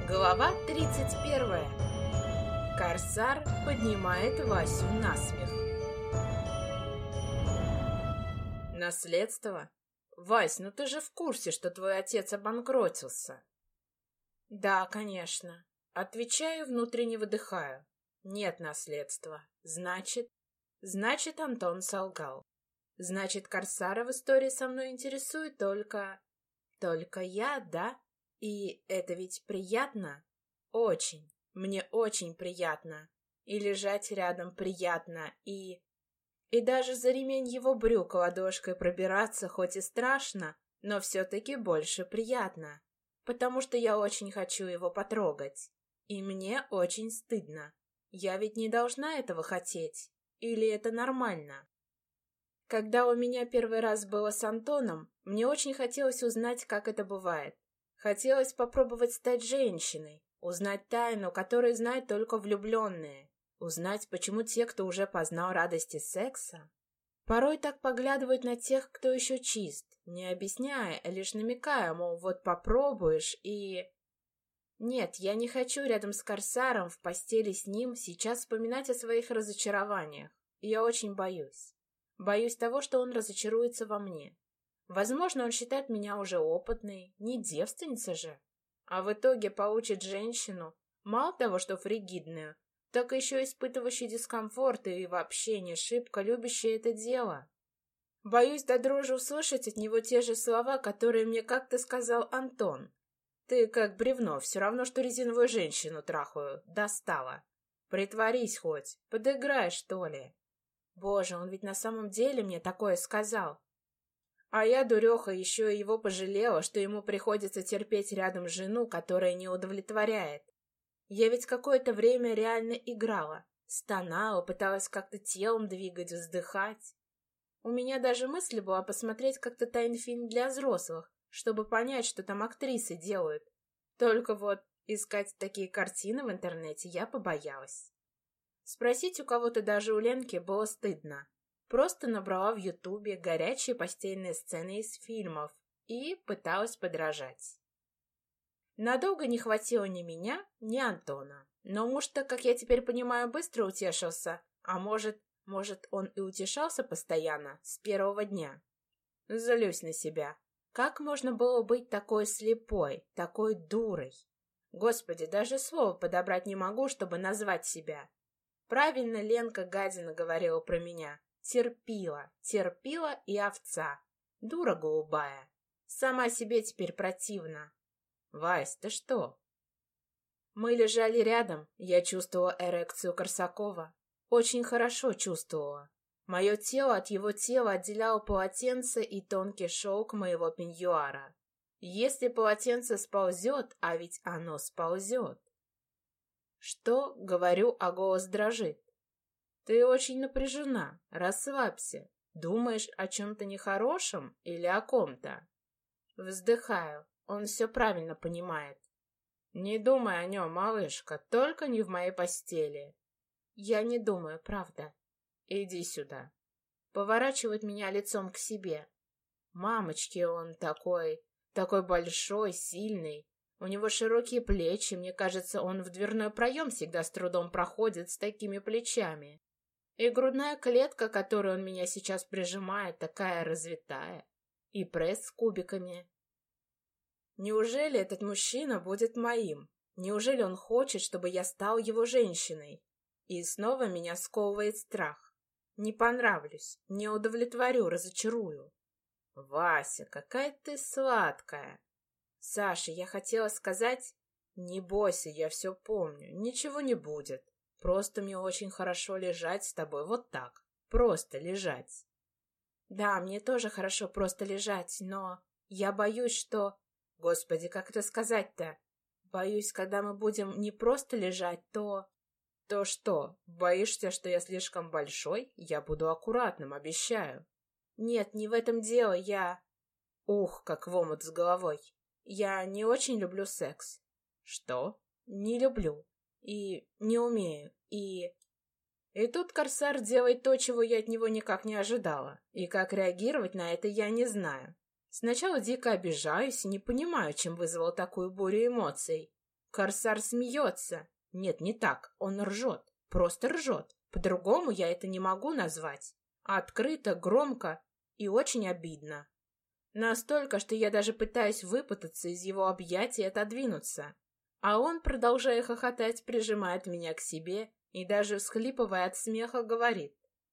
Глава 31. Корсар поднимает Васю на смех. Наследство? Вась, ну ты же в курсе, что твой отец обанкротился? Да, конечно. Отвечаю, внутренне выдыхаю. Нет наследства. Значит, Антон солгал. Значит, Корсара в истории со мной интересует только я, да? И это ведь приятно? Очень. Мне очень приятно. И лежать рядом приятно, и даже за ремень его брюк ладошкой пробираться хоть и страшно, но все-таки больше приятно. Потому что я очень хочу его потрогать. И мне очень стыдно. Я ведь не должна этого хотеть. Или это нормально? Когда у меня первый раз было с Антоном, мне очень хотелось узнать, как это бывает. Хотелось попробовать стать женщиной, узнать тайну, которую знают только влюбленные, узнать, почему те, кто уже познал радости секса, порой так поглядывают на тех, кто еще чист, не объясняя, а лишь намекая, мол, вот попробуешь и... Нет, я не хочу рядом с Корсаром в постели с ним сейчас вспоминать о своих разочарованиях. Я очень боюсь. Боюсь того, что он разочаруется во мне. Возможно, он считает меня уже опытной, не девственница же. А в итоге получит женщину, мало того, что фригидную, так еще испытывающую дискомфорт и вообще не шибко любящую это дело. Боюсь до дрожи услышать от него те же слова, которые мне как-то сказал Антон. Ты как бревно, все равно, что резиновую женщину трахаю, достала. Притворись хоть, подыграй, что ли. Боже, он ведь на самом деле мне такое сказал. А я, дуреха, еще и его пожалела, что ему приходится терпеть рядом жену, которая не удовлетворяет. Я ведь какое-то время реально играла, стонала, пыталась как-то телом двигать, вздыхать. У меня даже мысль была посмотреть как-то тайный фильм для взрослых, чтобы понять, что там актрисы делают. Только вот искать такие картины в интернете я побоялась. Спросить у кого-то, даже у Ленки, было стыдно. Просто набрала в Ютубе горячие постельные сцены из фильмов и пыталась подражать. Надолго не хватило ни меня, ни Антона. Но муж-то, как я теперь понимаю, быстро утешился. А может, он и утешался постоянно, с первого дня. Злюсь на себя. Как можно было быть такой слепой, такой дурой? Господи, даже слова подобрать не могу, чтобы назвать себя. Правильно Ленка гадина говорила про меня. Терпила и овца. Дура голубая. Сама себе теперь противна. Вась, ты что? Мы лежали рядом, я чувствовала эрекцию Корсакова. Очень хорошо чувствовала. Мое тело от его тела отделяло полотенце и тонкий шелк моего пеньюара. Если полотенце сползет, а ведь оно сползет. Что? Говорю, а голос дрожит. Ты очень напряжена, расслабься. Думаешь о чем-то нехорошем или о ком-то? Вздыхаю, он все правильно понимает. Не думай о нем, малышка, только не в моей постели. Я не думаю, правда. Иди сюда. Поворачивает меня лицом к себе. Мамочки, он такой большой, сильный. У него широкие плечи, мне кажется, он в дверной проем всегда с трудом проходит с такими плечами. И грудная клетка, которой он меня сейчас прижимает, такая развитая. И пресс с кубиками. Неужели этот мужчина будет моим? Неужели он хочет, чтобы я стал его женщиной? И снова меня сковывает страх. Не понравлюсь, не удовлетворю, разочарую. Вася, какая ты сладкая. Саша, я хотела сказать... Не бойся, я все помню, ничего не будет. Просто мне очень хорошо лежать с тобой вот так. Просто лежать. Да, мне тоже хорошо просто лежать, но я боюсь, что... Господи, как это сказать-то? Боюсь, когда мы будем не просто лежать, то... То что, боишься, что я слишком большой? Я буду аккуратным, обещаю. Нет, не в этом дело, я... Ух, как в омут с головой. Я не очень люблю секс. Что? Не люблю. И не умею. И тут Корсар делает то, чего я от него никак не ожидала. И как реагировать на это, я не знаю. Сначала дико обижаюсь и не понимаю, чем вызвал такую бурю эмоций. Корсар смеется. Нет, не так, он ржет. Просто ржет. По-другому я это не могу назвать. Открыто, громко и очень обидно. Настолько, что я даже пытаюсь выпутаться из его объятий и отодвинуться. А он, продолжая хохотать, прижимает меня к себе и даже всхлипывая от смеха говорит.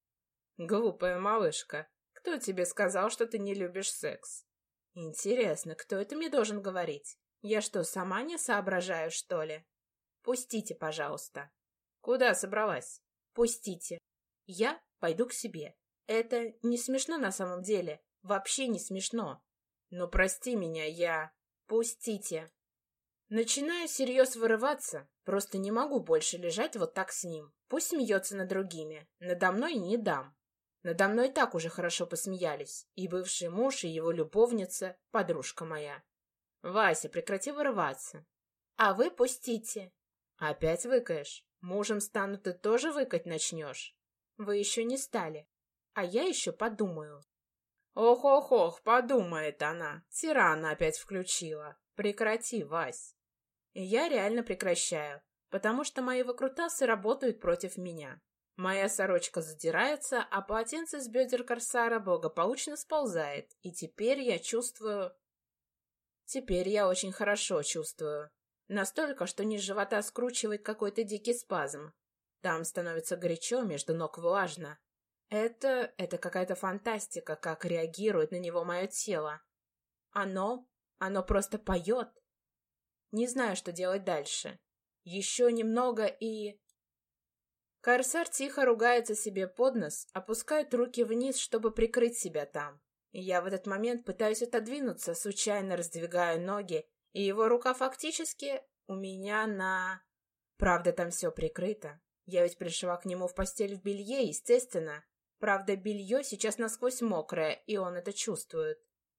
«Глупая малышка, кто тебе сказал, что ты не любишь секс?» «Интересно, кто это мне должен говорить? Я что, сама не соображаю, что ли?» «Пустите, пожалуйста». «Куда собралась?» «Пустите. Я пойду к себе. Это не смешно на самом деле. Вообще не смешно. Но прости меня, я... Пустите». Начинаю всерьез вырываться. Просто не могу больше лежать вот так с ним. Пусть смеется над другими. Надо мной не дам. Надо мной и так уже хорошо посмеялись. И бывший муж, и его любовница, подружка моя. «Вася, прекрати вырываться». «А вы пустите». «Опять выкаешь? Мужем стану, ты тоже выкать начнешь?» «Вы еще не стали. А я еще подумаю». «Ох-ох-ох, подумает она. Тирана опять включила. Прекрати, Вась». И я реально прекращаю, потому что мои выкрутасы работают против меня. Моя сорочка задирается, а полотенце с бедер корсара благополучно сползает, и теперь я чувствую... Теперь я очень хорошо чувствую. Настолько, что низ живота скручивает какой-то дикий спазм. Там становится горячо, между ног влажно. Это какая-то фантастика, как реагирует на него мое тело. Оно просто поет. Не знаю, что делать дальше. Еще немного и... Корсар тихо ругается себе под нос, опускает руки вниз, чтобы прикрыть себя там. И я в этот момент пытаюсь отодвинуться, случайно раздвигаю ноги, и его рука фактически у меня на... Правда, там все прикрыто. Я ведь пришла к нему в постель в белье, естественно. Правда, белье сейчас насквозь мокрое, и он это чувствует.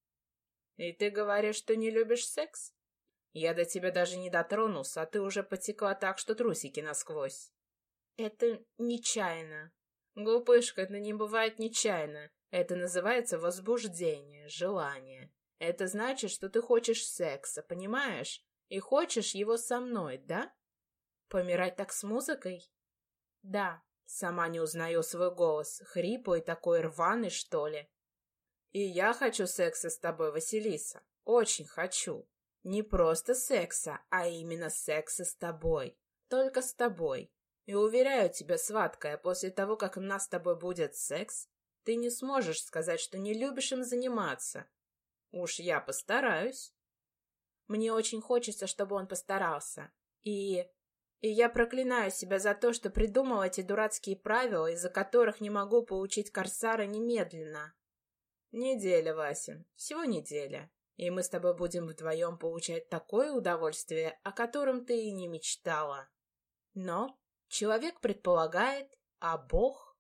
«И ты говоришь, что не любишь секс? Я до тебя даже не дотронулся, а ты уже потекла так, что трусики насквозь». «Это нечаянно». «Глупышка, это не бывает нечаянно. Это называется возбуждение, желание. Это значит, что ты хочешь секса, понимаешь? И хочешь его со мной, да? Помирать так с музыкой?» «Да». Сама не узнаю свой голос, хриплый такой, рваный, что ли. «И я хочу секса с тобой, Василиса. Очень хочу. Не просто секса, а именно секса с тобой. Только с тобой. И уверяю тебя, сладкая, после того, как у нас с тобой будет секс, ты не сможешь сказать, что не любишь им заниматься. Уж я постараюсь». Мне очень хочется, чтобы он постарался. И я проклинаю себя за то, что придумал эти дурацкие правила, из-за которых не могу получить корсара немедленно. Неделя, Вася, всего неделя. И мы с тобой будем вдвоем получать такое удовольствие, о котором ты и не мечтала. Но человек предполагает, а Бог...